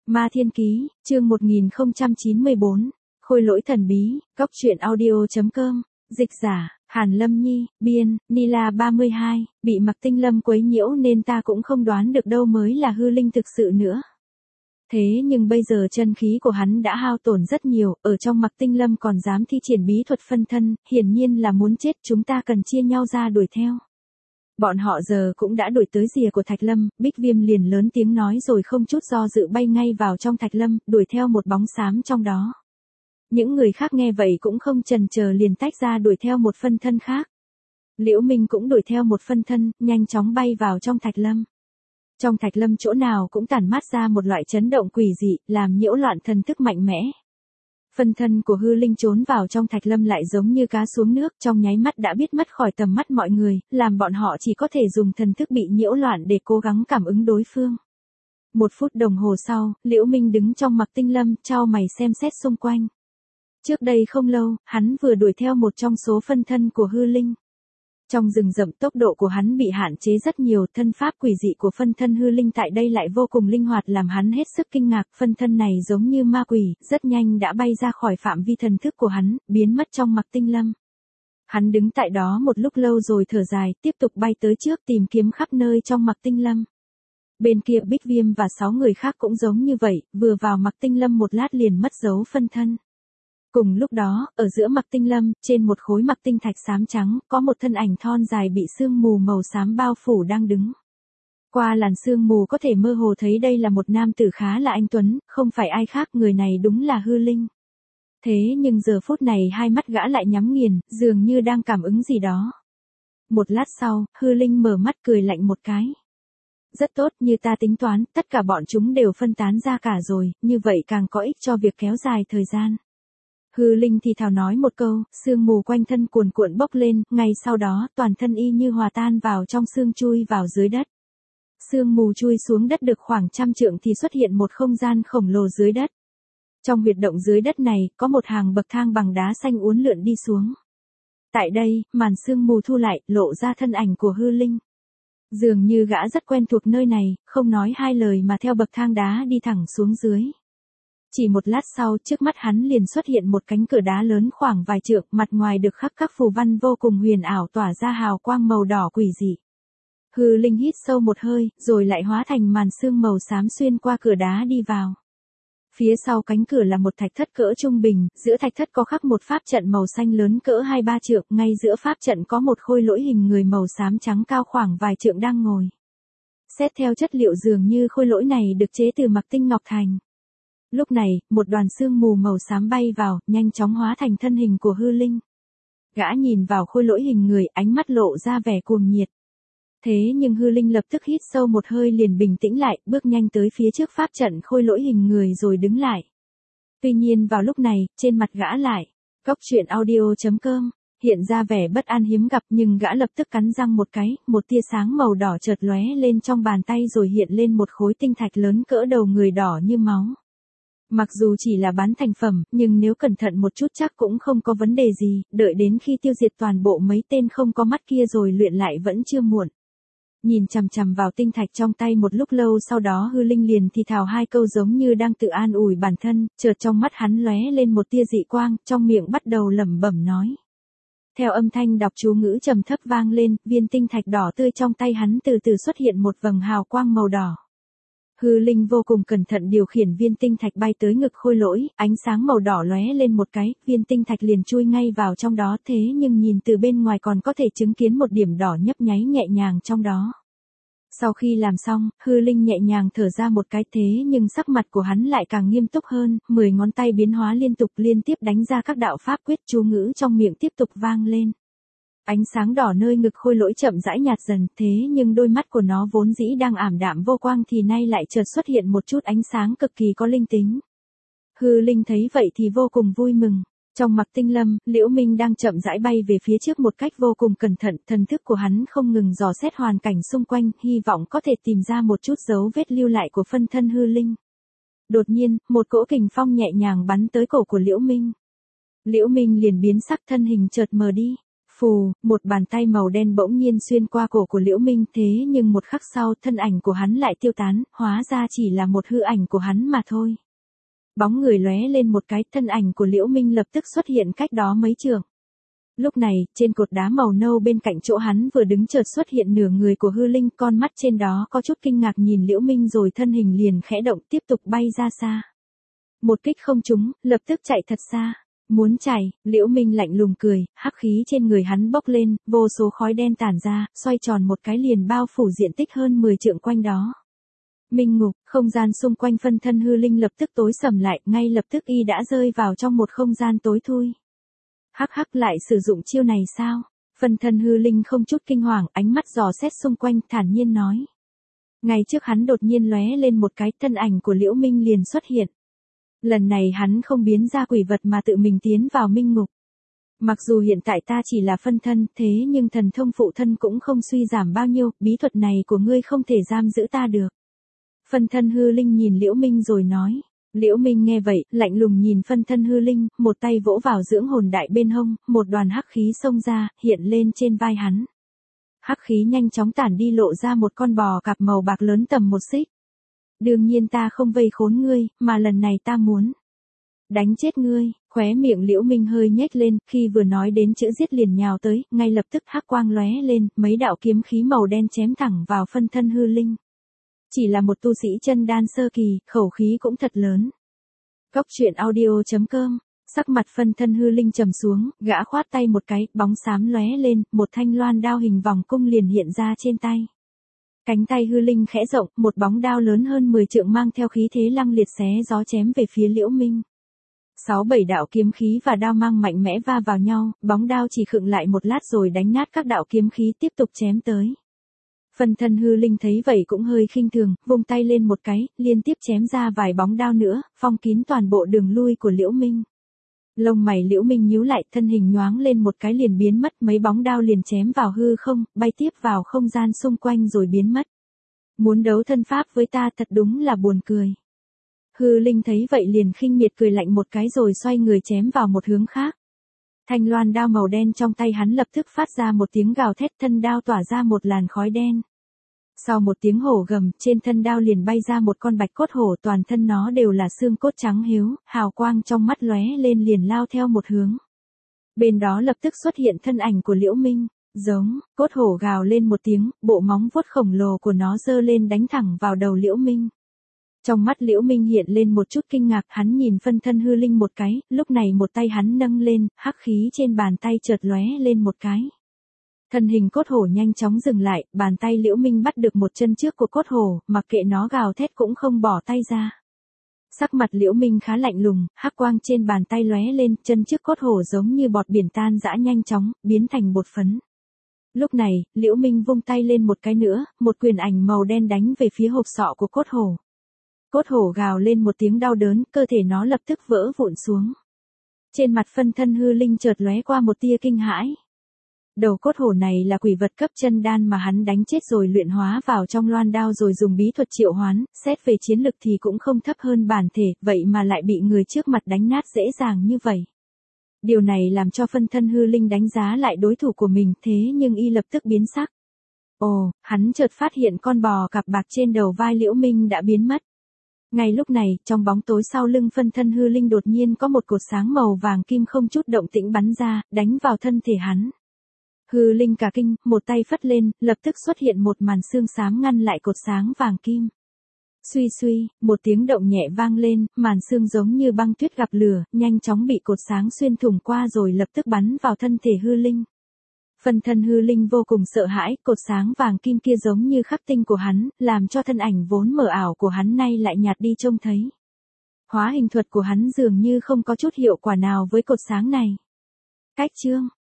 Ma Thiên Ký, chương 1094, Khôi lỗi thần bí, Cóc truyện audio.com, dịch giả, Hàn Lâm Nhi, biên, Nila 32, bị Mặc Tinh Lâm quấy nhiễu nên ta cũng không đoán được đâu mới là hư linh thực sự nữa. Thế nhưng bây giờ chân khí của hắn đã hao tổn rất nhiều, ở trong Mặc Tinh Lâm còn dám thi triển bí thuật phân thân, hiển nhiên là muốn chết, chúng ta cần chia nhau ra đuổi theo. Bọn họ giờ cũng đã đuổi tới rìa của Thạch Lâm, Bích Viêm liền lớn tiếng nói rồi không chút do dự bay ngay vào trong Thạch Lâm, đuổi theo một bóng xám trong đó. Những người khác nghe vậy cũng không chần chờ liền tách ra đuổi theo một phân thân khác. Liễu Minh cũng đuổi theo một phân thân, nhanh chóng bay vào trong Thạch Lâm. Trong Thạch Lâm chỗ nào cũng tản mát ra một loại chấn động quỷ dị, làm nhiễu loạn thần thức mạnh mẽ. Phân thân của hư linh trốn vào trong Thạch Lâm lại giống như cá xuống nước, trong nháy mắt đã biết mất khỏi tầm mắt mọi người, làm bọn họ chỉ có thể dùng thần thức bị nhiễu loạn để cố gắng cảm ứng đối phương. 1 phút đồng hồ sau, Liễu Minh đứng trong Mặc Tinh Lâm, chau mày xem xét xung quanh. Trước đây không lâu, hắn vừa đuổi theo một trong số phân thân của hư linh. Trong rừng rậm tốc độ của hắn bị hạn chế rất nhiều, thân pháp quỷ dị của phân thân hư linh tại đây lại vô cùng linh hoạt làm hắn hết sức kinh ngạc, phân thân này giống như ma quỷ, rất nhanh đã bay ra khỏi phạm vi thần thức của hắn, biến mất trong Mặc Tinh Lâm. Hắn đứng tại đó một lúc lâu rồi thở dài, tiếp tục bay tới trước tìm kiếm khắp nơi trong Mặc Tinh Lâm. Bên kia Bích Viêm và 6 người khác cũng giống như vậy, vừa vào Mặc Tinh Lâm một lát liền mất dấu phân thân. Cùng lúc đó, ở giữa Mặc Tinh Lâm, trên một khối Mặc Tinh thạch xám trắng, có một thân ảnh thon dài bị sương mù màu xám bao phủ đang đứng. Qua làn sương mù có thể mơ hồ thấy đây là một nam tử khá là anh tuấn, không phải ai khác, người này đúng là hư linh. Thế nhưng giờ phút này hai mắt gã lại nhắm nghiền, dường như đang cảm ứng gì đó. Một lát sau, hư linh mở mắt cười lạnh một cái. Rất tốt, như ta tính toán, tất cả bọn chúng đều phân tán ra cả rồi, như vậy càng có ích cho việc kéo dài thời gian. Hư linh thì thào nói một câu, sương mù quanh thân cuồn cuộn bốc lên, ngay sau đó toàn thân y như hòa tan vào trong sương chui vào dưới đất. Sương mù chui xuống đất được khoảng 100 trượng thì xuất hiện một không gian khổng lồ dưới đất. Trong huyệt động dưới đất này, có một hàng bậc thang bằng đá xanh uốn lượn đi xuống. Tại đây, màn sương mù thu lại, lộ ra thân ảnh của hư linh. Dường như gã rất quen thuộc nơi này, không nói hai lời mà theo bậc thang đá đi thẳng xuống dưới. Chỉ một lát sau, trước mắt hắn liền xuất hiện một cánh cửa đá lớn khoảng vài trượng, mặt ngoài được khắc các phù văn vô cùng huyền ảo tỏa ra hào quang màu đỏ quỷ dị. Hư linh hít sâu một hơi, rồi lại hóa thành màn sương màu xám xuyên qua cửa đá đi vào. Phía sau cánh cửa là một thạch thất cỡ trung bình, giữa thạch thất có khắc một pháp trận màu xanh lớn cỡ 2-3 trượng, ngay giữa pháp trận có một khôi lỗi hình người màu xám trắng cao khoảng vài trượng đang ngồi. Xét theo chất liệu dường như khôi lỗi này được chế từ Mặc Tinh Ngọc Thành. Lúc này, một đoàn sương mù màu xám bay vào, nhanh chóng hóa thành thân hình của hư linh. Gã nhìn vào khôi lỗi hình người, ánh mắt lộ ra vẻ cuồng nhiệt. Thế nhưng hư linh lập tức hít sâu một hơi liền bình tĩnh lại, bước nhanh tới phía trước pháp trận khôi lỗi hình người rồi đứng lại. Tuy nhiên vào lúc này, trên mặt gã lại, Cóc truyện audio.com, hiện ra vẻ bất an hiếm gặp, nhưng gã lập tức cắn răng một cái, một tia sáng màu đỏ chợt lóe lên trong bàn tay rồi hiện lên một khối tinh thạch lớn cỡ đầu người đỏ như máu. Mặc dù chỉ là bán thành phẩm, nhưng nếu cẩn thận một chút chắc cũng không có vấn đề gì, đợi đến khi tiêu diệt toàn bộ mấy tên không có mắt kia rồi luyện lại vẫn chưa muộn. Nhìn chằm chằm vào tinh thạch trong tay một lúc lâu, sau đó hư linh liền thì thào hai câu giống như đang tự an ủi bản thân, chợt trong mắt hắn lóe lên một tia dị quang, trong miệng bắt đầu lẩm bẩm nói. Theo âm thanh đọc chú ngữ trầm thấp vang lên, viên tinh thạch đỏ tươi trong tay hắn từ từ xuất hiện một vầng hào quang màu đỏ. Hư linh vô cùng cẩn thận điều khiển viên tinh thạch bay tới ngực khôi lỗi, ánh sáng màu đỏ lóe lên một cái, viên tinh thạch liền chui ngay vào trong đó, thế nhưng nhìn từ bên ngoài còn có thể chứng kiến một điểm đỏ nhấp nháy nhẹ nhàng trong đó. Sau khi làm xong, hư linh nhẹ nhàng thở ra một cái, thế nhưng sắc mặt của hắn lại càng nghiêm túc hơn, 10 ngón tay biến hóa liên tiếp đánh ra các đạo pháp quyết, chú ngữ trong miệng tiếp tục vang lên. Ánh sáng đỏ nơi ngực khôi lỗi chậm rãi nhạt dần, thế nhưng đôi mắt của nó vốn dĩ đang ảm đạm vô quang thì nay lại chợt xuất hiện một chút ánh sáng cực kỳ có linh tính. Hư linh thấy vậy thì vô cùng vui mừng. Trong Mặc Tinh Lâm, Liễu Minh đang chậm rãi bay về phía trước một cách vô cùng cẩn thận, thần thức của hắn không ngừng dò xét hoàn cảnh xung quanh, hy vọng có thể tìm ra một chút dấu vết lưu lại của phân thân hư linh. Đột nhiên, một cỗ kình phong nhẹ nhàng bắn tới cổ của Liễu Minh. Liễu Minh liền biến sắc, thân hình chợt mờ đi. Phù, một bàn tay màu đen bỗng nhiên xuyên qua cổ của Liễu Minh, thế nhưng một khắc sau thân ảnh của hắn lại tiêu tán, hóa ra chỉ là một hư ảnh của hắn mà thôi. Bóng người lóe lên một cái, thân ảnh của Liễu Minh lập tức xuất hiện cách đó mấy trượng. Lúc này, trên cột đá màu nâu bên cạnh chỗ hắn vừa đứng chợt xuất hiện nửa người của hư linh, con mắt trên đó có chút kinh ngạc nhìn Liễu Minh rồi thân hình liền khẽ động tiếp tục bay ra xa. Một kích không trúng, lập tức chạy thật xa. Muốn chạy, Liễu Minh lạnh lùng cười, hắc khí trên người hắn bốc lên, vô số khói đen tản ra, xoay tròn một cái liền bao phủ diện tích hơn 10 trượng quanh đó. Minh ngục, không gian xung quanh phân thân hư linh lập tức tối sầm lại, ngay lập tức y đã rơi vào trong một không gian tối thui. Hắc hắc lại sử dụng chiêu này sao? Phân thân hư linh không chút kinh hoàng, ánh mắt dò xét xung quanh, thản nhiên nói. Ngay trước hắn đột nhiên lóe lên một cái, thân ảnh của Liễu Minh liền xuất hiện. Lần này hắn không biến ra quỷ vật mà tự mình tiến vào minh ngục. Mặc dù hiện tại ta chỉ là phân thân, thế nhưng thần thông phụ thân cũng không suy giảm bao nhiêu, bí thuật này của ngươi không thể giam giữ ta được. Phân thân hư linh nhìn Liễu Minh rồi nói. Liễu Minh nghe vậy, lạnh lùng nhìn phân thân hư linh, một tay vỗ vào dưỡng hồn đại bên hông, một đoàn hắc khí xông ra, hiện lên trên vai hắn. Hắc khí nhanh chóng tản đi lộ ra một con bò cạp màu bạc lớn tầm 1 xích. Đương nhiên ta không vây khốn ngươi, mà lần này ta muốn đánh chết ngươi. Khóe miệng Liễu Minh hơi nhếch lên, khi vừa nói đến chữ giết liền nhào tới, ngay lập tức hắc quang lóe lên, mấy đạo kiếm khí màu đen chém thẳng vào phân thân hư linh. Chỉ là một tu sĩ chân đan sơ kỳ, khẩu khí cũng thật lớn. Góc truyện audio.com, sắc mặt phân thân hư linh trầm xuống, gã khoát tay một cái, bóng xám lóe lên, một thanh loan đao hình vòng cung liền hiện ra trên tay. Cánh tay hư linh khẽ rộng, một bóng đao lớn hơn 10 trượng mang theo khí thế lăng liệt xé gió chém về phía Liễu Minh. 6-7 đạo kiếm khí và đao mang mạnh mẽ va vào nhau, bóng đao chỉ khựng lại một lát rồi đánh nát các đạo kiếm khí tiếp tục chém tới. Phân thân hư linh thấy vậy cũng hơi khinh thường, vung tay lên một cái, liên tiếp chém ra vài bóng đao nữa, phong kín toàn bộ đường lui của Liễu Minh. Lông mày Liễu Minh nhíu lại, thân hình nhoáng lên một cái liền biến mất, mấy bóng đao liền chém vào hư không, bay tiếp vào không gian xung quanh rồi biến mất. Muốn đấu thân pháp với ta thật đúng là buồn cười. Hư linh thấy vậy liền khinh miệt cười lạnh một cái rồi xoay người chém vào một hướng khác. Thanh loan đao màu đen trong tay hắn lập tức phát ra một tiếng gào thét, thân đao tỏa ra một làn khói đen. Sau một tiếng hổ gầm, trên thân đao liền bay ra một con bạch cốt hổ, toàn thân nó đều là xương cốt trắng hiếu, hào quang trong mắt lóe lên liền lao theo một hướng. Bên đó lập tức xuất hiện thân ảnh của Liễu Minh, giống, cốt hổ gào lên một tiếng, bộ móng vuốt khổng lồ của nó giơ lên đánh thẳng vào đầu Liễu Minh. Trong mắt Liễu Minh hiện lên một chút kinh ngạc, hắn nhìn phân thân hư linh một cái, lúc này một tay hắn nâng lên, hắc khí trên bàn tay chợt lóe lên một cái. Thân hình cốt hổ nhanh chóng dừng lại, bàn tay Liễu Minh bắt được một chân trước của cốt hổ, mặc kệ nó gào thét cũng không bỏ tay ra. Sắc mặt Liễu Minh khá lạnh lùng, hắc quang trên bàn tay lóe lên, chân trước cốt hổ giống như bọt biển tan rã nhanh chóng, biến thành bột phấn. Lúc này, Liễu Minh vung tay lên một cái nữa, một quyền ảnh màu đen đánh về phía hộp sọ của cốt hổ. Cốt hổ gào lên một tiếng đau đớn, cơ thể nó lập tức vỡ vụn xuống. Trên mặt phân thân hư linh chợt lóe qua một tia kinh hãi. Đầu cốt hổ này là quỷ vật cấp chân đan mà hắn đánh chết rồi luyện hóa vào trong loan đao rồi dùng bí thuật triệu hoán, xét về chiến lực thì cũng không thấp hơn bản thể, vậy mà lại bị người trước mặt đánh nát dễ dàng như vậy. Điều này làm cho phân thân hư linh đánh giá lại đối thủ của mình, thế nhưng y lập tức biến sắc. Ồ, hắn chợt phát hiện con bò cặp bạc trên đầu vai Liễu Minh đã biến mất. Ngay lúc này, trong bóng tối sau lưng phân thân hư linh đột nhiên có một cột sáng màu vàng kim không chút động tĩnh bắn ra, đánh vào thân thể hắn. Hư linh cả kinh, một tay phất lên, lập tức xuất hiện một màn xương xám ngăn lại cột sáng vàng kim. Suy suy, một tiếng động nhẹ vang lên, màn xương giống như băng tuyết gặp lửa, nhanh chóng bị cột sáng xuyên thủng qua rồi lập tức bắn vào thân thể hư linh. Phân thân hư linh vô cùng sợ hãi, cột sáng vàng kim kia giống như khắc tinh của hắn, làm cho thân ảnh vốn mờ ảo của hắn nay lại nhạt đi trông thấy. Hóa hình thuật của hắn dường như không có chút hiệu quả nào với cột sáng này. Cách chương